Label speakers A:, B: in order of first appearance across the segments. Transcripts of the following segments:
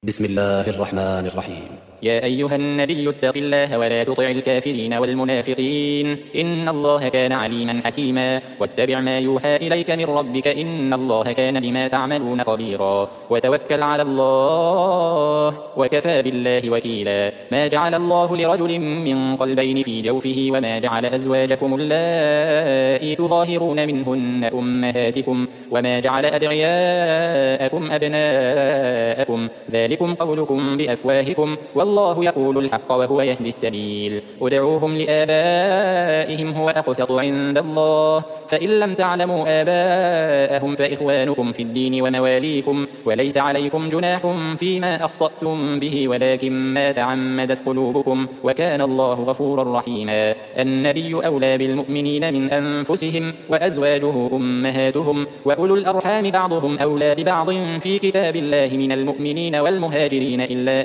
A: بسم الله الرحمن الرحيم.
B: يا أيها النبي اتق الله ولا تطع الكافرين والمنافقين إن الله كان عليما حكيما واتبع ما يوحى إليك من ربك إن الله كان بما تعملون خبيرا وتوكل على الله وكفى بالله وكيلا ما جعل الله لرجل من قلبين في جوفه وما جعل أزواجكم اللائي تظاهرون منهن أمهاتكم وما جعل أدعياءكم أبناءكم ذلكم قولكم بأفواهكم والله يقول الحق وهو يهدي السبيل ادعوهم لآبائهم هو أقسط عند الله فإن لم تعلموا آباءهم فإخوانكم في الدين ومواليكم وليس عليكم جناح فيما أخطأتم به ولكن ما تعمدت قلوبكم وكان الله غفورا رحيما النبي أولى بالمؤمنين من أنفسهم وأزواجه أمهاتهم وأولو الأرحام بعضهم أولى ببعض في كتاب الله من المؤمنين والمهاجرين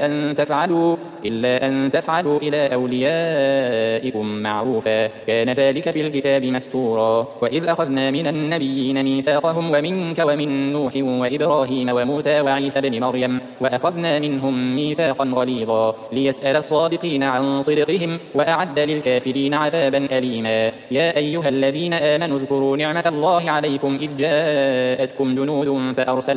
B: إلا أن تفعلوا إلى أوليائكم معروفا كان ذلك في الكتاب مستورا وإذ أخذنا من النبيين ميثاقهم ومنك ومن نوح وإبراهيم وموسى وعيسى بن مريم وأخذنا منهم ميثاقا غليظا ليسأل الصادقين عن صدقهم وأعد للكافرين عذابا أليما يا أيها الذين آمنوا اذكروا نعمة الله عليكم إذ جاءتكم جنود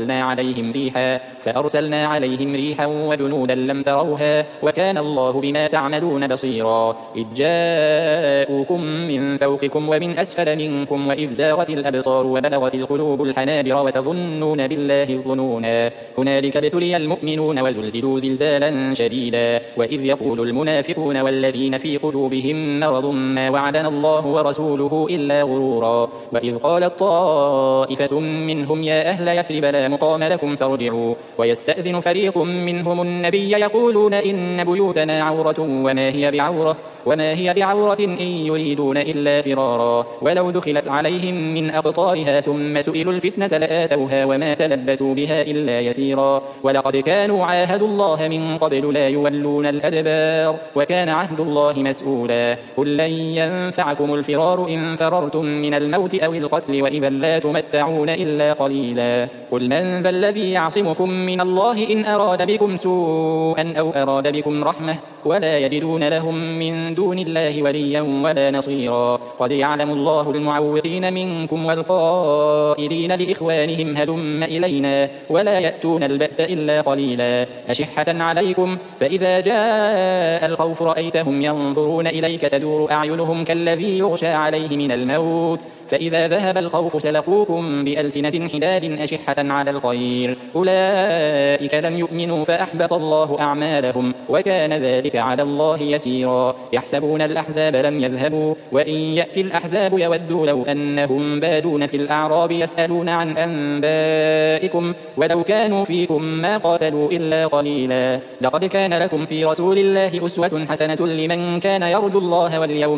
B: فأرسلنا عليهم ريحا وجنودا لم تروها وكان الله بما تعملون بصيرا إذ جاءوكم من فوقكم ومن أسفل منكم وإذ زاغت الأبصار وبلغت القلوب الحناجر وتظنون بالله الظنونا هنالك ابتلي المؤمنون وزلزلوا زلزالا شديدا وإذ يقول المنافقون والذين في قلوبهم مرض ما وعدنا الله ورسوله إلا غرورا وإذ قالت طائفة منهم يا أهل يثرب لا مقام لكم فارجعوا ويستأذن فريق منهم النبي يقولون إن بيوتنا عورة وما هي بعورة إن يريدون إلا فرارا ولو دخلت عليهم من أقطارها ثم سئلوا الفتنة لآتوها وما تلبثوا بها إلا يسيرا ولقد كانوا عاهدوا الله من قبل لا يولون الأدبار وكان عهد الله مسؤولا قل لن ينفعكم الفرار إن فررتم من الموت أو القتل وإذا لا تمتعون إلا قليلا قل من ذا الذي يعصمكم من الله إن أراد بكم سوءا أو أراد بكم رحمة ولا يجدون لهم من دون الله وليا ولا نصيرا قد يعلم الله المعوقين منكم والقائلين لإخوانهم هلم إلينا ولا يأتون البأس إلا قليلا أشحة عليكم فإذا جاء الخوف رأيتهم ينظرون إليك تدور أعينهم كالذي يغشى عليه من الموت فإذا ذهب الخوف سلقوكم بألسنة حداد أشحة على الخير أولئك لم يؤمنوا فأحبط الله أعمالهم وكان ذلك على الله يسيرا يحسبون الأحزاب لم يذهبوا وإن يأتي الأحزاب يودوا لو أنهم بادون في الأعراب يسألون عن أنبائكم ولو كانوا فيكم ما قاتلوا إلا قليلا لقد كان لكم في رسول الله أسوة حسنة لمن كان يرجو الله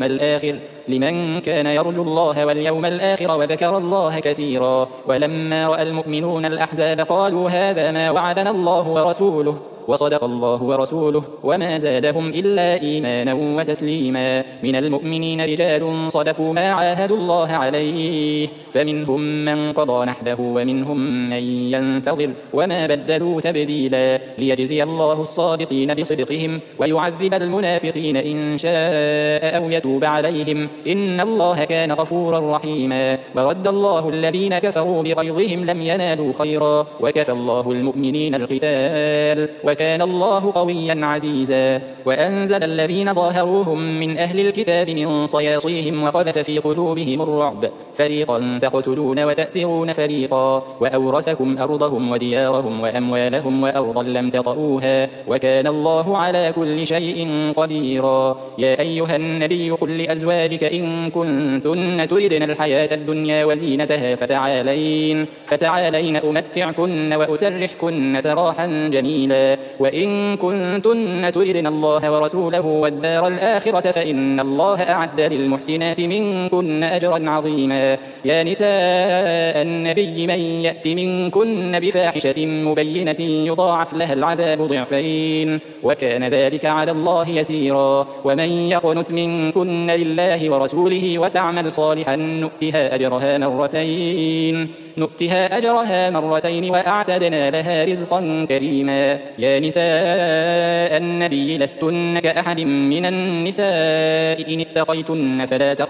B: واليوم الآخر وذكر الله كثيرا ولما رأى المؤمنون الأحزاب قالوا هذا ما وعدنا الله ورسوله وصدق الله ورسوله وما زادهم إلا إيمانا وتسليما من المؤمنين رجال صدقوا ما عاهدوا الله عليه فمنهم من قضى نحبه ومنهم من ينتظر وما بدلوا تبديلا ليجزي الله الصادقين بصدقهم ويعذب المنافقين إن شاء أو يتوب عليهم إن الله كان غفورا رحيما ورد الله الذين كفروا بغيظهم لم ينالوا خيرا وكفى الله المؤمنين القتال وكان الله قويا عزيزا وأنزل الذين ظاهروهم من أهل الكتاب من صياصيهم وقذف في قلوبهم الرعب فريقا تقتلون وتأسرون فريقا وأورثكم أرضهم وديارهم وأموالهم وأرضا لم تطئوها وكان الله على كل شيء قديرا يا أيها النبي قل لأزواجك إن كنتن تردن الحياة الدنيا وزينتها فتعالين أمتعكن وأسرحكن سراحا جميلا وإن كنتن تردن الله ورسوله والدار الآخرة فإن الله أعد للمحسنات منكن أجرا عظيما يا نساء النبي من يأت منكن بفاحشة مبينة يضاعف لها العذاب ضعفين وكان ذلك على الله يسيرا ومن يقنت منكن لله ورسوله وتعمل صالحا نؤتها أجرها مرتين نؤتها أجرها مرتين وأعتدنا لها رزقا كريما. يا نساء النبي لستن كأحد من النساء إن اتقيتن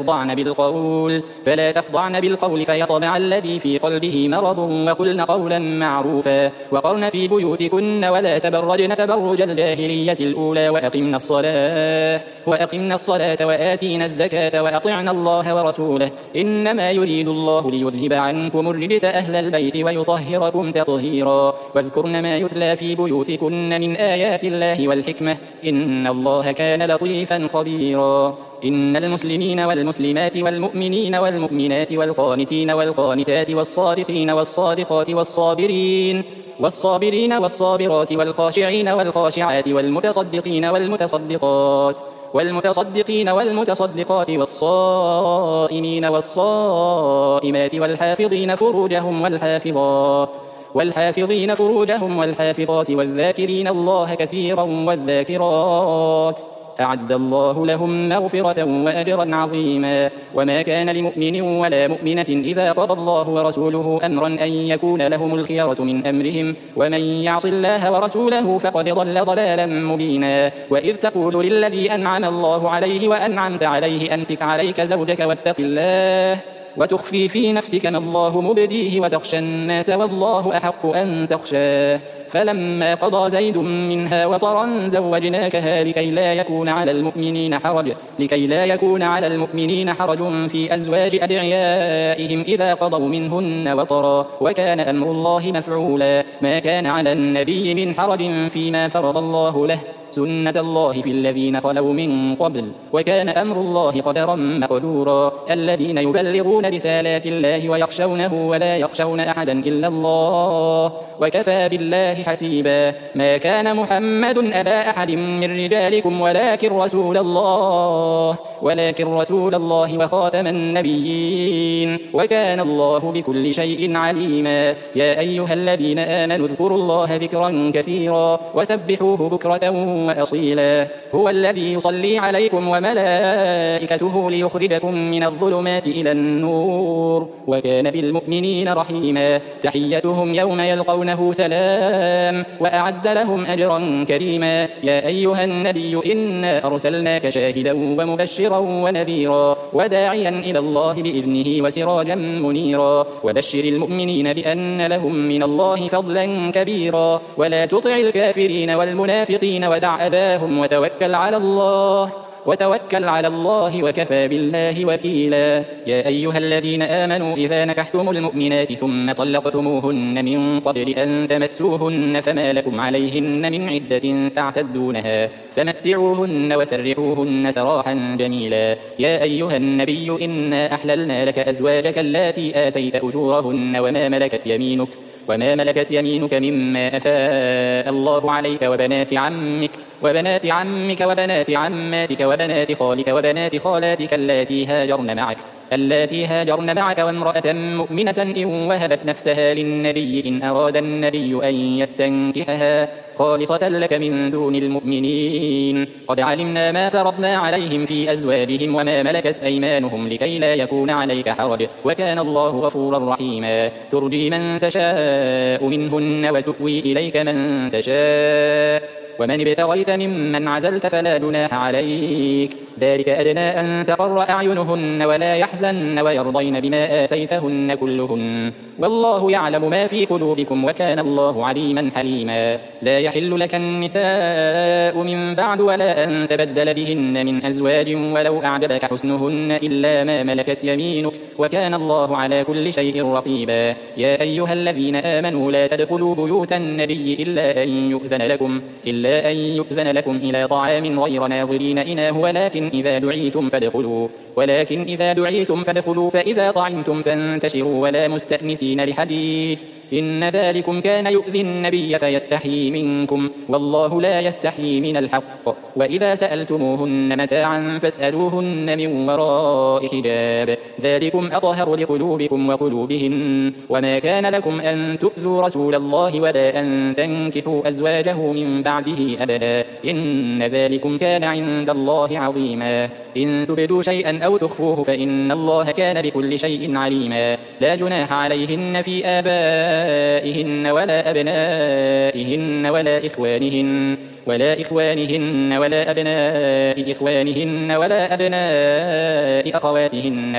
B: فلا تخضعن بالقول فيطمع الذي في قلبه مرض وقلن قولا معروفا وقرن في بيوتكن ولا تبرجن تبرج الجاهلية الأولى وأقمنا الصلاة وآتينا الزكاة وأطعنا الله ورسوله إنما يريد الله ليذهب عنكم الرجس أهل البيت ويطهركم تطهيرا. واذكرن ما يتلى في بيوتكن من آيات الله والحكمة إن الله كان لطيفا خبيرا. إن المسلمين والمسلمات والمؤمنين والمؤمنات والقانتين والقانتات والصادقين والصادقات والصابرين والصابرات والخاشعين والخاشعات والمتصدقين والمتصدقات والصائمين والصائمات والحافظين فروجهم والحافظات والذاكرين الله كثيرا والذاكرات أعد الله لهم مغفرة وأجرا عظيما. وما كان لمؤمن ولا مؤمنة إذا قضى الله ورسوله أمرا أن يكون لهم الخيرة من أمرهم ومن يعص الله ورسوله فقد ضل ضلالا مبينا. وإذ تقول للذي أنعم الله عليه وأنعمت عليه أمسك عليك زوجك واتق الله وتخفي في نفسك ما الله مبديه وتخشى الناس والله أحق أن تخشاه فلما قضى زيد منها وطرا زوجناكها لكي لا يكون على المؤمنين حرج في أزواج أدعيائهم إذا قضوا منهن وطرا وكان أمر الله مفعولا. ما كان على النبي من حرج فيما فرض الله له سنة الله في الذين خلوا من قبل وكان أمر الله قدرا مقدورا. الذين يبلغون رسالات الله ويخشونه ولا يخشون أحدا إلا الله وكفى بالله حسيبا. ما كان محمد أبا أحد من رجالكم ولكن رسول الله وخاتم النبيين وكان الله بكل شيء عليما. يا أيها الذين آمنوا اذكروا الله ذكرا كثيرا وسبحوه بكرة وأصيلا. هو الذي يصلي عليكم وملائكته ليخرجكم من الظلمات إلى النور وكان بالمؤمنين رحيما. تحيتهم يوم يلقونه سلام وأعد لهم أجرا كريما. يا أيها النبي إنا أرسلناك شاهدا ومبشرا ونذيرا وداعيا إلى الله بإذنه وسراجا منيرا. وبشر المؤمنين بأن لهم من الله فضلا كبيرا ولا تطع الكافرين والمنافقين ودع أذاهم وتوكل على الله وكفى بالله وكيلا. يا أيها الذين آمنوا إذا نكحتم المؤمنات ثم طلقتموهن من قبل أن تمسوهن فما لكم عليهن من عدة تعتدونها فمتعوهن وسرحوهن سراحا جميلا. يا أيها النبي إنا أحللنا لك أزواجك اللاتي آتيت أجورهن وما ملكت يمينك مما أفاء الله عليك وبنات عمك وبنات عماتك وبنات خالك وبنات خالاتك اللاتي هاجرن معك وامرأة مؤمنة إن وهبت نفسها للنبي إن أراد النبي أن يستنكحها خالصة لك من دون المؤمنين. قد علمنا ما فرضنا عليهم في أزواجهم وما ملكت أيمانهم لكي لا يكون عليك حرج وكان الله غفورا رحيما. ترجي من تشاء منهن وتؤوي إليك من تشاء ومن ابتغيت ممن عزلت فلا جناح عليك ذلك أدنى أن تقر أعينهن ولا يحزن ويرضين بما آتيتهن كلهن والله يعلم ما في قلوبكم وكان الله عليما حليما. لا يحل لك النساء من بعد ولا أن تبدل بهن من أزواج ولو أعجبك حسنهن إلا ما ملكت يمينك وكان الله على كل شيء رقيبا. يا أيها الذين آمنوا لا تدخلوا بيوت النبي إلا أن يؤذن لكم إلى طعام غير ناظرين إناه ولكن إذا دعيتم فادخلوا فإذا طعمتم فانتشروا ولا مستأنسين لحديث إن ذلكم كان يؤذي النبي فيستحيي منكم والله لا يستحيي من الحق. وإذا سألتموهن متاعا فاسألوهن من وراء حجاب ذلكم أطهر لقلوبكم وقلوبهن. وما كان لكم أن تؤذوا رسول الله ولا أن تنكحوا أزواجه من بعده أبدا إن ذلكم كان عند الله عظيما. إن تبدوا شيئا أو تخفوه فإن الله كان بكل شيء عليما. لا جناح عليهن في آبائهن ولا أبنائهن ولا إخوانهن ولا أبناء إخوانهن ولا أبناء أخواتهن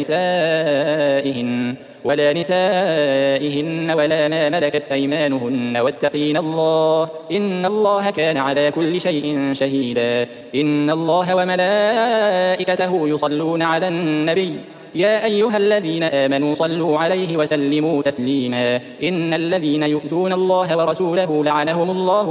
B: ولا نسائهن ولا ما ملكت أيمانهن واتقين الله إن الله كان على كل شيء شهيدا. إن الله وملائكته يصلون على النبي يا أيها الذين آمنوا صلوا عليه وسلموا تسليما. إن الذين يؤذون الله ورسوله لعنهم الله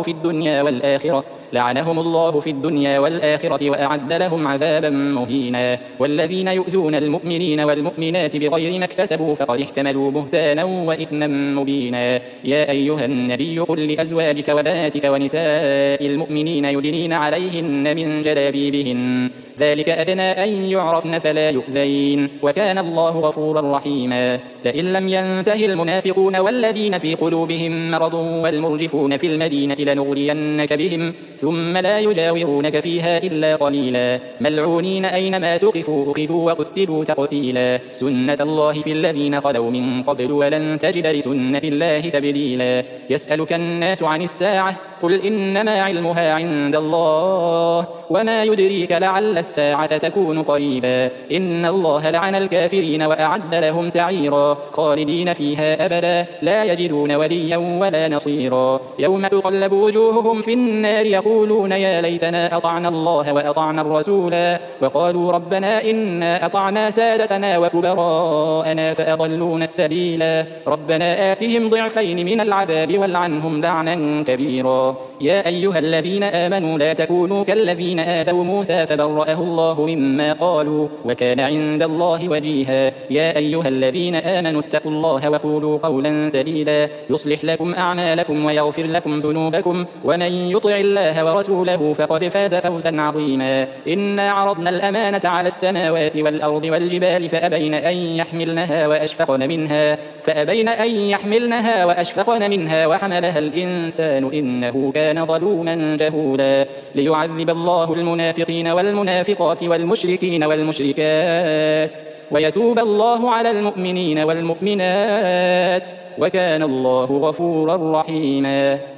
B: في الدنيا والآخرة وأعد لهم عذابا مهينا. والذين يؤذون المؤمنين والمؤمنات بغير ما اكتسبوا فقد احتملوا بهتانا وإثما مبينا. يا أيها النبي قل لأزواجك وبناتك ونساء المؤمنين يدنين عليهن من جلابيبهن ذلك أدنى أن يعرفن فلا يؤذين وكان الله غفورا رحيما. لئن لم ينته المنافقون والذين في قلوبهم مرض والمرجفون في المدينة لنغرينك بهم ثم لا يجاورونك فيها إلا قليلا ملعونين أينما ثقفوا أخذوا وقتلوا تقتيلا. سنة الله في الذين خلوا من قبل ولن تجد لسنة الله تبديلا. يسألك الناس عن الساعة قل إنما علمها عند الله وما يدريك لعل الساعة تكون قريبا. إن الله لعن الكافرين وأعد لهم سعيرا خالدين فيها أبدا لا يجدون وليا ولا نصيرا. يوم تقلب وجوههم في النار يقولون يا ليتنا أطعنا الله وأطعنا الرسولا وقالوا ربنا إنا أطعنا سادتنا وكبراءنا فأضلونا السبيلا. ربنا آتهم ضعفين من العذاب والعنهم لعنا كبيرا. يا أيها الذين آمنوا لا تكونوا كالذين آذوا موسى فبرأه الله مما قالوا وكان عند الله وجيها. يا أيها الذين آمنوا اتقوا الله وقولوا قولا سديدا يصلح لكم أعمالكم ويغفر لكم ذنوبكم ومن يطع الله ورسوله فقد فاز فوزا عظيما. إنا عرضنا الأمانة على السماوات والأرض والجبال فأبين أن يحملنها وأشفقن منها وحملها الإنسان إنه كان ظلوما جهولا. ليعذب الله المنافقين والمنافقات والمشركين والمشركات ويتوب الله على المؤمنين والمؤمنات وكان الله غفورا رحيما.